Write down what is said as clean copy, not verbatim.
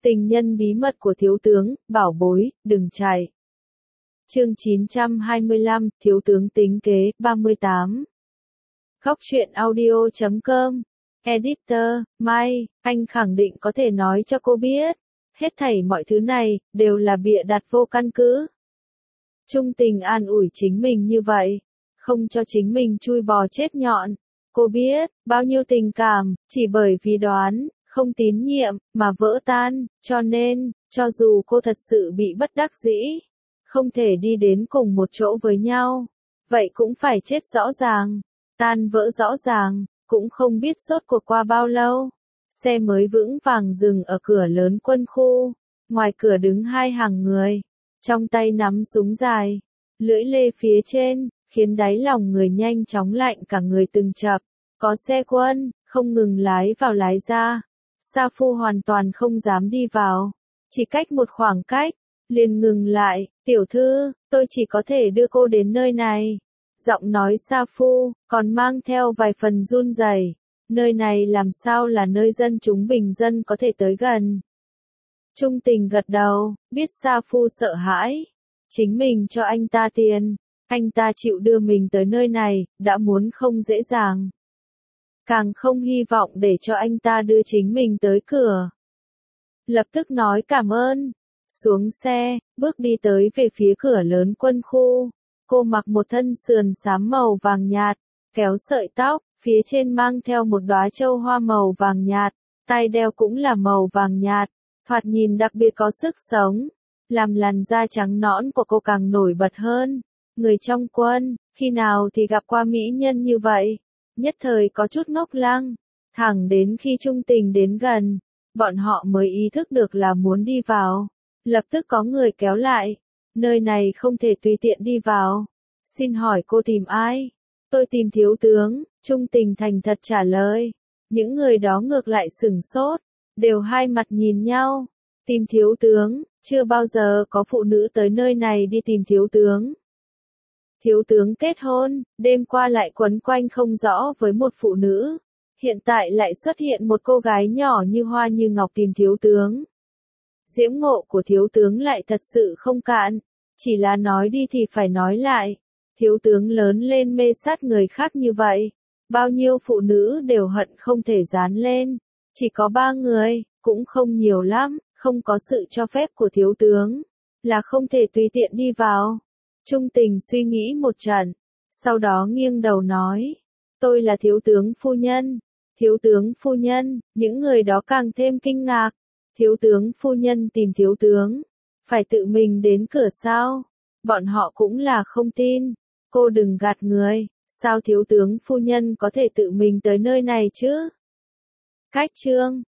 Tình nhân bí mật của thiếu tướng, bảo bối, đừng chạy. Chương 925, thiếu tướng tính kế, 38. Góc truyện audio.com. Editor, Mai, anh khẳng định có thể nói cho cô biết. Hết thảy mọi thứ này, đều là bịa đặt vô căn cứ. Trung tình an ủi chính mình như vậy. Không cho chính mình chui bò chết nhọn. Cô biết, bao nhiêu tình cảm, chỉ bởi vì đoán, không tín nhiệm, mà vỡ tan, cho nên, cho dù cô thật sự bị bất đắc dĩ, không thể đi đến cùng một chỗ với nhau, vậy cũng phải chết rõ ràng, tan vỡ rõ ràng, cũng không biết rốt cuộc qua bao lâu. Xe mới vững vàng dừng ở cửa lớn quân khu, ngoài cửa đứng hai hàng người, trong tay nắm súng dài, lưỡi lê phía trên, khiến đáy lòng người nhanh chóng lạnh cả người từng chập. Có xe quân, không ngừng lái vào lái ra. Sa Phu hoàn toàn không dám đi vào. Chỉ cách một khoảng cách, liền ngừng lại. Tiểu thư, tôi chỉ có thể đưa cô đến nơi này. Giọng nói Sa Phu, còn mang theo vài phần run rẩy. Nơi này làm sao là nơi dân chúng bình dân có thể tới gần. Trung tình gật đầu, biết Sa Phu sợ hãi. Chính mình cho anh ta tiền. Anh ta chịu đưa mình tới nơi này, đã muốn không dễ dàng. Càng không hy vọng để cho anh ta đưa chính mình tới cửa. Lập tức nói cảm ơn. Xuống xe, bước đi tới về phía cửa lớn quân khu. Cô mặc một thân sườn xám màu vàng nhạt, kéo sợi tóc, phía trên mang theo một đóa châu hoa màu vàng nhạt, tai đeo cũng là màu vàng nhạt, thoạt nhìn đặc biệt có sức sống, làm làn da trắng nõn của cô càng nổi bật hơn. Người trong quân, khi nào thì gặp qua mỹ nhân như vậy? Nhất thời có chút ngốc lăng, thẳng đến khi Trung tình đến gần, bọn họ mới ý thức được là muốn đi vào. Lập tức có người kéo lại, nơi này không thể tùy tiện đi vào. Xin hỏi cô tìm ai? Tôi tìm thiếu tướng, Trung tình thành thật trả lời. Những người đó ngược lại sửng sốt, đều hai mặt nhìn nhau. Tìm thiếu tướng, chưa bao giờ có phụ nữ tới nơi này đi tìm thiếu tướng. Thiếu tướng kết hôn, đêm qua lại quấn quanh không rõ với một phụ nữ. Hiện tại lại xuất hiện một cô gái nhỏ như hoa như ngọc tìm thiếu tướng. Diễm ngộ của thiếu tướng lại thật sự không cạn. Chỉ là nói đi thì phải nói lại. Thiếu tướng lớn lên mê sát người khác như vậy. Bao nhiêu phụ nữ đều hận không thể dán lên. Chỉ có 3 người, cũng không nhiều lắm, không có sự cho phép của thiếu tướng. Là không thể tùy tiện đi vào. Trung tình suy nghĩ một trận, sau đó nghiêng đầu nói, tôi là thiếu tướng phu nhân. Thiếu tướng phu nhân, những người đó càng thêm kinh ngạc. Thiếu tướng phu nhân tìm thiếu tướng, phải tự mình đến cửa sao? Bọn họ cũng là không tin. Cô đừng gạt người, sao thiếu tướng phu nhân có thể tự mình tới nơi này chứ? Cách chương